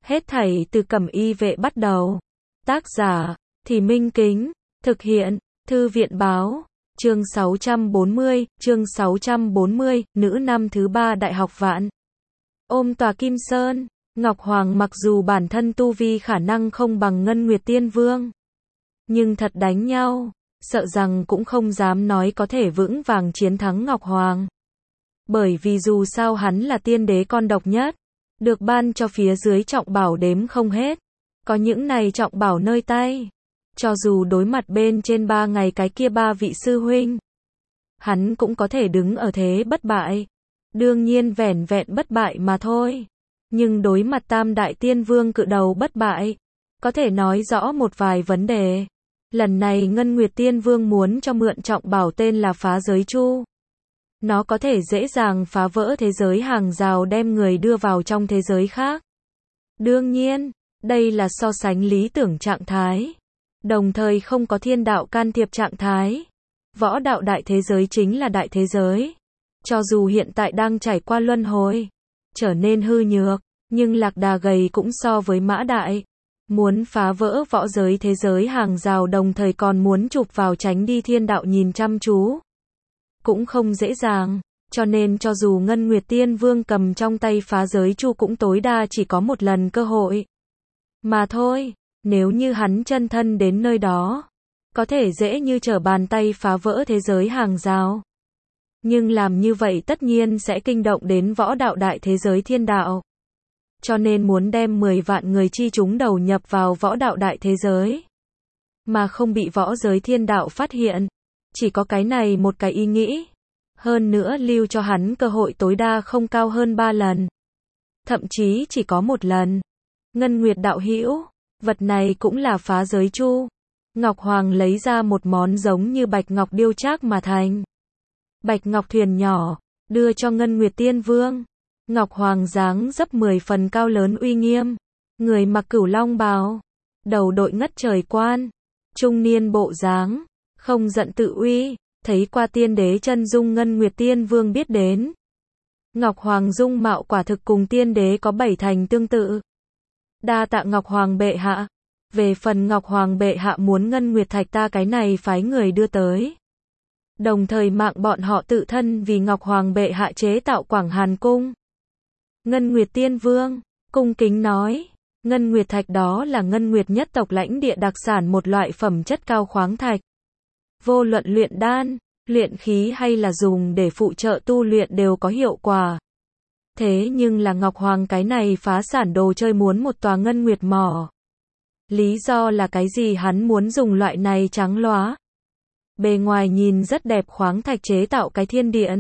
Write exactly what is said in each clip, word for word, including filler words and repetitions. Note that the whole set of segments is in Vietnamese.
Hết thảy từ Cẩm Y Vệ bắt đầu. Tác giả, Thì Minh Kính, thực hiện, Thư viện Báo, chương sáu trăm bốn mươi, chương sáu trăm bốn mươi, nữ năm thứ ba Đại học Vạn. Ôm tòa Kim Sơn, Ngọc Hoàng mặc dù bản thân tu vi khả năng không bằng Ngân Nguyệt Tiên Vương, nhưng thật đánh nhau, sợ rằng cũng không dám nói có thể vững vàng chiến thắng Ngọc Hoàng. Bởi vì dù sao hắn là tiên đế con độc nhất, được ban cho phía dưới trọng bảo đếm không hết. Có những này trọng bảo nơi tay, cho dù đối mặt bên trên ba ngày cái kia ba vị sư huynh, hắn cũng có thể đứng ở thế bất bại. Đương nhiên vẻn vẹn bất bại mà thôi. Nhưng đối mặt tam đại tiên vương cự đầu bất bại, có thể nói rõ một vài vấn đề. Lần này Ngân Nguyệt Tiên Vương muốn cho mượn trọng bảo tên là Phá Giới Chu. Nó có thể dễ dàng phá vỡ thế giới hàng rào đem người đưa vào trong thế giới khác. Đương nhiên, đây là so sánh lý tưởng trạng thái. Đồng thời không có thiên đạo can thiệp trạng thái. Võ đạo đại thế giới chính là đại thế giới. Cho dù hiện tại đang trải qua luân hồi, trở nên hư nhược, nhưng lạc đà gầy cũng so với mã đại. Muốn phá vỡ võ giới thế giới hàng rào đồng thời còn muốn chụp vào tránh đi thiên đạo nhìn chăm chú, cũng không dễ dàng. Cho nên cho dù Ngân Nguyệt Tiên Vương cầm trong tay Phá Giới Chu cũng tối đa chỉ có một lần cơ hội mà thôi. Nếu như hắn chân thân đến nơi đó, có thể dễ như trở bàn tay phá vỡ thế giới hàng rào. Nhưng làm như vậy tất nhiên sẽ kinh động đến võ đạo đại thế giới thiên đạo. Cho nên muốn đem mười vạn người chi chúng đầu nhập vào võ đạo đại thế giới, mà không bị võ giới thiên đạo phát hiện. Chỉ có cái này một cái ý nghĩ. Hơn nữa lưu cho hắn cơ hội tối đa không cao hơn ba lần. Thậm chí chỉ có một lần. Ngân Nguyệt đạo hữu, vật này cũng là Phá Giới Chu. Ngọc Hoàng lấy ra một món giống như bạch ngọc điêu trác mà thành bạch ngọc thuyền nhỏ, đưa cho Ngân Nguyệt Tiên Vương. Ngọc Hoàng dáng dấp mười phần cao lớn uy nghiêm, người mặc cửu long bào, đầu đội ngất trời quan, trung niên bộ dáng, không giận tự uy, thấy qua tiên đế chân dung Ngân Nguyệt Tiên Vương biết đến. Ngọc Hoàng dung mạo quả thực cùng tiên đế có bảy thành tương tự. Đa tạ Ngọc Hoàng bệ hạ. Về phần Ngọc Hoàng bệ hạ muốn Ngân Nguyệt Thạch ta cái này phái người đưa tới. Đồng thời mạng bọn họ tự thân vì Ngọc Hoàng bệ hạ chế tạo Quảng Hàn Cung. Ngân Nguyệt Tiên Vương, cung kính nói, Ngân Nguyệt Thạch đó là Ngân Nguyệt nhất tộc lãnh địa đặc sản một loại phẩm chất cao khoáng thạch. Vô luận luyện đan, luyện khí hay là dùng để phụ trợ tu luyện đều có hiệu quả. Thế nhưng là Ngọc Hoàng cái này phá sản đồ chơi muốn một tòa Ngân Nguyệt mỏ. Lý do là cái gì hắn muốn dùng loại này trắng lóa, bề ngoài nhìn rất đẹp khoáng thạch chế tạo cái thiên điện.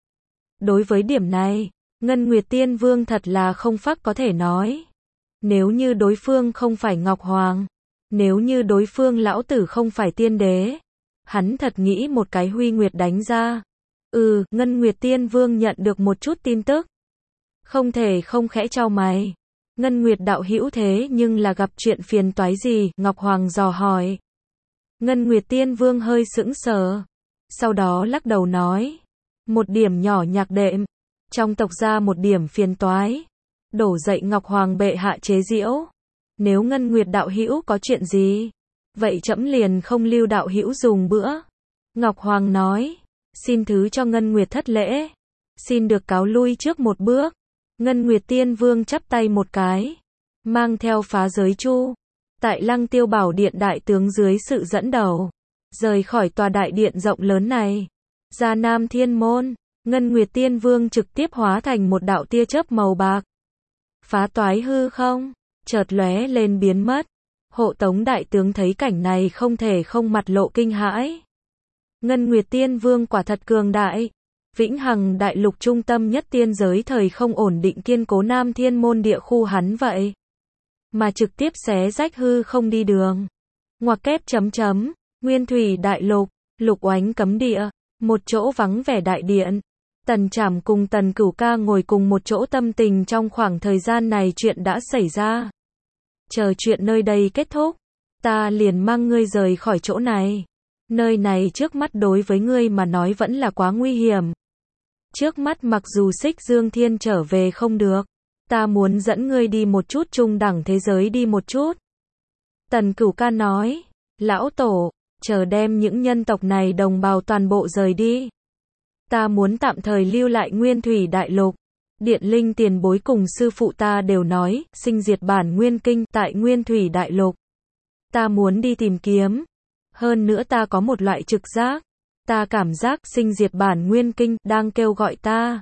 Đối với điểm này, Ngân Nguyệt Tiên Vương thật là không phắc có thể nói. Nếu như đối phương không phải Ngọc Hoàng, nếu như đối phương lão tử không phải tiên đế, hắn thật nghĩ một cái huy nguyệt đánh ra. Ừ, Ngân Nguyệt Tiên Vương nhận được một chút tin tức, không thể không khẽ chau mày. Ngân Nguyệt đạo hữu thế nhưng là gặp chuyện phiền toái gì? Ngọc Hoàng dò hỏi. Ngân Nguyệt Tiên Vương hơi sững sờ, sau đó lắc đầu nói, một điểm nhỏ nhạc đệm, trong tộc ra một điểm phiền toái, đổ dậy Ngọc Hoàng bệ hạ chế giễu. Nếu Ngân Nguyệt đạo hữu có chuyện gì, vậy trẫm liền không lưu đạo hữu dùng bữa. Ngọc Hoàng nói, xin thứ cho Ngân Nguyệt thất lễ, xin được cáo lui trước một bước. Ngân Nguyệt Tiên Vương chắp tay một cái, mang theo Phá Giới Chu, tại Lăng Tiêu Bảo Điện đại tướng dưới sự dẫn đầu, rời khỏi tòa đại điện rộng lớn này, ra Nam Thiên Môn. Ngân Nguyệt Tiên Vương trực tiếp hóa thành một đạo tia chớp màu bạc, phá toái hư không, chợt lóe lên biến mất. Hộ tống đại tướng thấy cảnh này không thể không mặt lộ kinh hãi. Ngân Nguyệt Tiên Vương quả thật cường đại. Vĩnh Hằng đại lục trung tâm nhất tiên giới thời không ổn định kiên cố Nam Thiên Môn địa khu hắn vậy mà trực tiếp xé rách hư không đi đường. Ngoặc kép chấm chấm, Nguyên Thủy đại lục, Lục Oánh cấm địa, một chỗ vắng vẻ đại điện. Tần Trảm cùng Tần Cửu Ca ngồi cùng một chỗ tâm tình trong khoảng thời gian này chuyện đã xảy ra. Chờ chuyện nơi đây kết thúc, ta liền mang ngươi rời khỏi chỗ này. Nơi này trước mắt đối với ngươi mà nói vẫn là quá nguy hiểm. Trước mắt mặc dù Xích Dương Thiên trở về không được, Ta muốn dẫn ngươi đi một chút trung đẳng thế giới đi một chút. Tần Cửu Ca nói, lão tổ, chờ đem những nhân tộc này đồng bào toàn bộ rời đi. Ta muốn tạm thời lưu lại Nguyên Thủy Đại Lục. Điện Linh tiền bối cùng sư phụ ta đều nói, sinh diệt bản nguyên kinh tại Nguyên Thủy Đại Lục. Ta muốn đi tìm kiếm. Hơn nữa ta có một loại trực giác. Ta cảm giác sinh diệt bản nguyên kinh đang kêu gọi ta.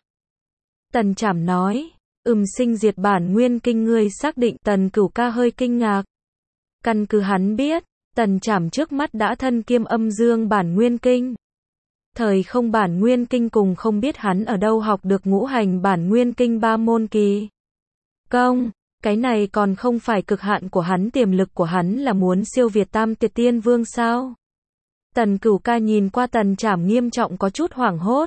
Tần Trảm nói, ừm sinh diệt bản nguyên kinh ngươi xác định. Tần Cửu Ca hơi kinh ngạc. Căn cứ hắn biết, Tần Trảm trước mắt đã thân kiêm âm dương bản nguyên kinh. Thời không bản nguyên kinh cùng không biết hắn ở đâu học được ngũ hành bản nguyên kinh ba môn kỳ công. Cái này còn không phải cực hạn của hắn, tiềm lực của hắn là muốn siêu việt Tam Tiệt Tiên Vương sao? Tần Cửu Ca nhìn qua Tần Trảm nghiêm trọng có chút hoảng hốt.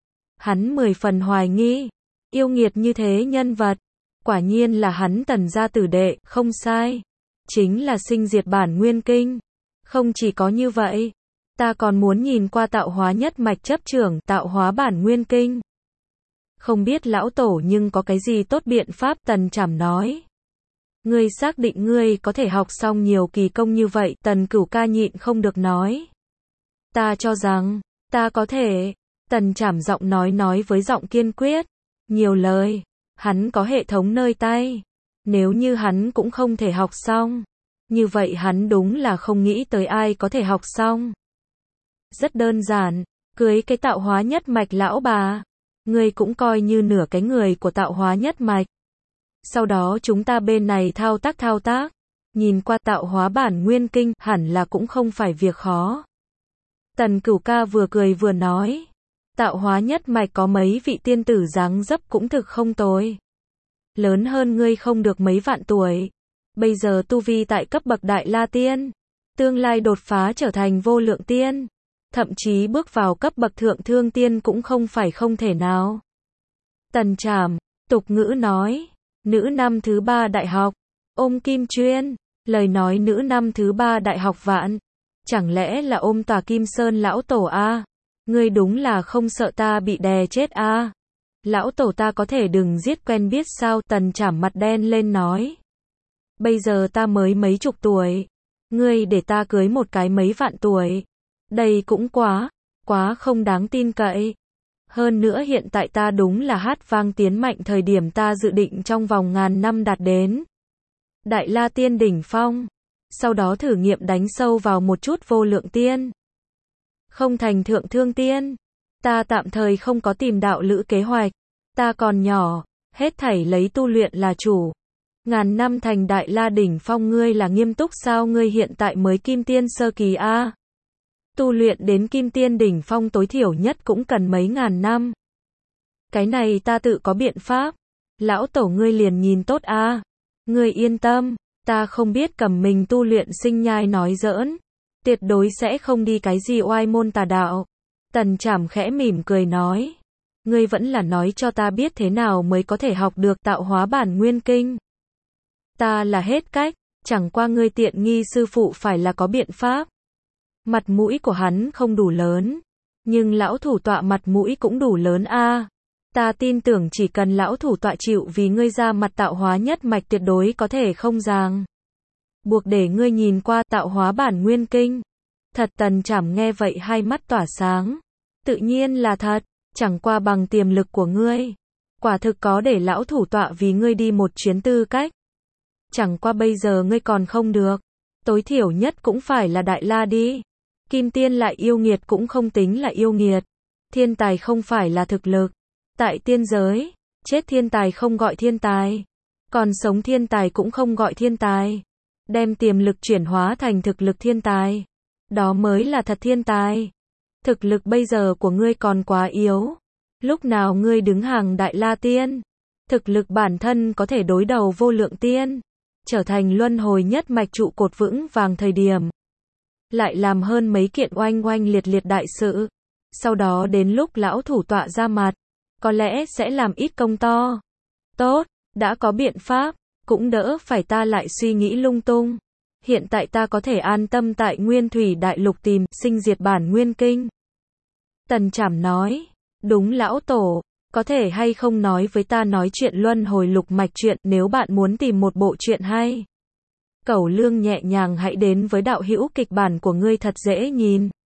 Hắn mười phần hoài nghi, yêu nghiệt như thế nhân vật, quả nhiên là hắn Tần gia tử đệ, không sai. Chính là sinh diệt bản nguyên kinh. Không chỉ có như vậy, ta còn muốn nhìn qua tạo hóa nhất mạch chấp trưởng tạo hóa bản nguyên kinh. Không biết lão tổ nhưng có cái gì tốt biện pháp? Tần Trảm nói. Ngươi xác định ngươi có thể học xong nhiều kỳ công như vậy? Tần Cửu Ca nhịn không được nói. Ta cho rằng, ta có thể. Tần Trảm giọng nói nói với giọng kiên quyết. Nhiều lời, hắn có hệ thống nơi tay. Nếu như hắn cũng không thể học xong, như vậy hắn đúng là không nghĩ tới ai có thể học xong. Rất đơn giản, cưới cái tạo hóa nhất mạch lão bà. Ngươi cũng coi như nửa cái người của tạo hóa nhất mạch. Sau đó chúng ta bên này thao tác thao tác. Nhìn qua tạo hóa bản nguyên kinh hẳn là cũng không phải việc khó. Tần Cửu Ca vừa cười vừa nói. Tạo hóa nhất mạch có mấy vị tiên tử dáng dấp cũng thực không tồi. Lớn hơn ngươi không được mấy vạn tuổi. Bây giờ tu vi tại cấp bậc Đại La Tiên. Tương lai đột phá trở thành vô lượng tiên. Thậm chí bước vào cấp bậc thượng thương tiên cũng không phải không thể nào. Tần Trảm, tục ngữ nói. Nữ năm thứ ba đại học. Ôm kim chuyên. Lời nói nữ năm thứ ba đại học vạn. Chẳng lẽ là ôm tòa Kim Sơn lão tổ a? Ngươi đúng là không sợ ta bị đè chết a? Lão tổ ta có thể đừng giết quen biết sao? Tần Trảm mặt đen lên nói. Bây giờ ta mới mấy chục tuổi. Ngươi để ta cưới một cái mấy vạn tuổi. Đây cũng quá, quá không đáng tin cậy. Hơn nữa hiện tại ta đúng là hát vang tiến mạnh thời điểm ta dự định trong vòng ngàn năm đạt đến Đại La Tiên đỉnh phong. Sau đó thử nghiệm đánh sâu vào một chút vô lượng tiên. Không thành thượng thương tiên. Ta tạm thời không có tìm đạo lữ kế hoạch. Ta còn nhỏ, hết thảy lấy tu luyện là chủ. Ngàn năm thành Đại La đỉnh phong ngươi là nghiêm túc sao? Ngươi hiện tại mới kim tiên sơ kỳ a. Tu luyện đến kim tiên đỉnh phong tối thiểu nhất cũng cần mấy ngàn năm. Cái này ta tự có biện pháp. Lão tổ ngươi liền nhìn tốt a. Ngươi yên tâm, ta không biết cầm mình tu luyện sinh nhai nói giỡn. Tuyệt đối sẽ không đi cái gì oai môn tà đạo. Tần Trảm khẽ mỉm cười nói. Ngươi vẫn là nói cho ta biết thế nào mới có thể học được tạo hóa bản nguyên kinh. Ta là hết cách, chẳng qua ngươi tiện nghi sư phụ phải là có biện pháp. Mặt mũi của hắn không đủ lớn, nhưng lão thủ tọa mặt mũi cũng đủ lớn a. Ta tin tưởng chỉ cần lão thủ tọa chịu vì ngươi ra mặt tạo hóa nhất mạch tuyệt đối có thể không ràng buộc để ngươi nhìn qua tạo hóa bản nguyên kinh. Thật? Tần Trảm nghe vậy hai mắt tỏa sáng. Tự nhiên là thật, chẳng qua bằng tiềm lực của ngươi. Quả thực có để lão thủ tọa vì ngươi đi một chuyến tư cách. Chẳng qua bây giờ ngươi còn không được. Tối thiểu nhất cũng phải là Đại La đi. Kim tiên lại yêu nghiệt cũng không tính là yêu nghiệt. Thiên tài không phải là thực lực. Tại tiên giới, chết thiên tài không gọi thiên tài. Còn sống thiên tài cũng không gọi thiên tài. Đem tiềm lực chuyển hóa thành thực lực thiên tài. Đó mới là thật thiên tài. Thực lực bây giờ của ngươi còn quá yếu. Lúc nào ngươi đứng hàng Đại La Tiên, thực lực bản thân có thể đối đầu vô lượng tiên, trở thành luân hồi nhất mạch trụ cột vững vàng thời điểm. Lại làm hơn mấy kiện oanh oanh liệt liệt đại sự. Sau đó đến lúc lão thủ tọa ra mặt, có lẽ sẽ làm ít công to. Tốt, đã có biện pháp, cũng đỡ phải ta lại suy nghĩ lung tung. Hiện tại ta có thể an tâm tại Nguyên Thủy Đại Lục tìm sinh diệt bản nguyên kinh. Tần Trảm nói, đúng lão tổ, Có thể hay không nói với ta nói chuyện luân hồi lục mạch chuyện, nếu bạn muốn tìm một bộ truyện hay. Cẩu Lương nhẹ nhàng hãy đến với đạo hữu kịch bản của ngươi thật dễ nhìn.